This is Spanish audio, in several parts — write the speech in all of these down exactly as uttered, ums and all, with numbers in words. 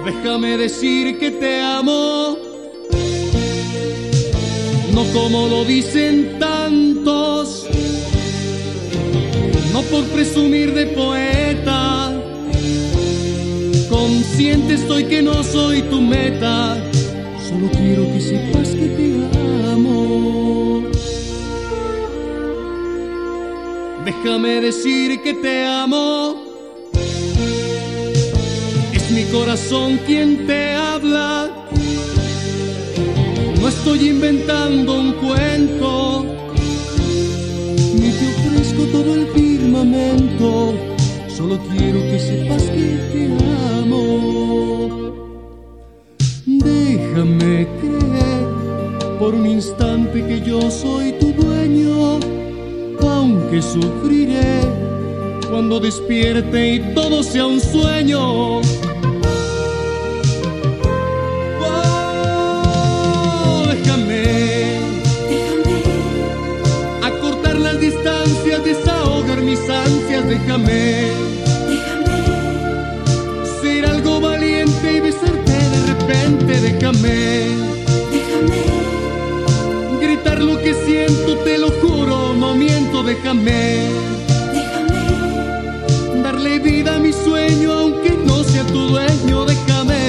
Déjame decir que te amo, no como lo dicen tantos, no por presumir de poeta. Consciente estoy que no soy tu meta, solo quiero que sepas que te amo. Déjame decir que te amo, es mi corazón quien te habla. No estoy inventando un cuento, ni te ofrezco todo el firmamento, solo quiero que sepas que te amo. Déjame creer por un instante que yo soy tu dueño, aunque sufriré cuando despierte y todo sea un sueño. Oh, déjame, Déjame, acortar las distancias, desahogar mis ansias. Déjame déjame, ser algo valiente y besarte de repente. Déjame déjame, gritar lo que siento, te lo juro, no miento. Déjame déjame, darle vida a mi sueño, aunque no sea tu dueño. Déjame.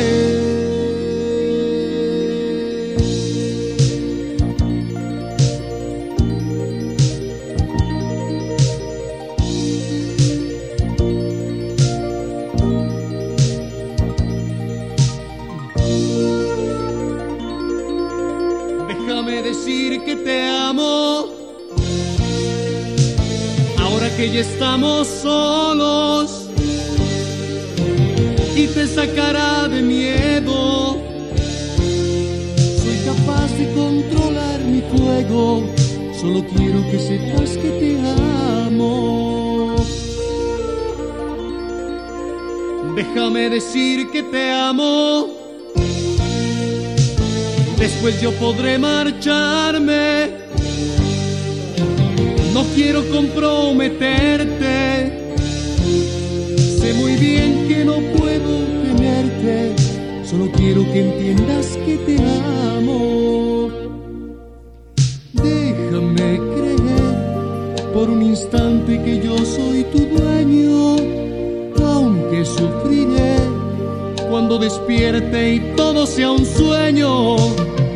Déjame decir que te amo, ahora que ya estamos solos, y te sacará de miedo. Soy capaz de controlar mi fuego, solo quiero que sepas que te amo. Déjame decir que te amo, después yo podré marcharme. No quiero comprometerte, sé muy bien que no puedo tenerte, solo quiero que entiendas que te amo. Déjame creer por un instante que yo soy tu dueño, aunque sufriré cuando despierte y todo sea un sueño.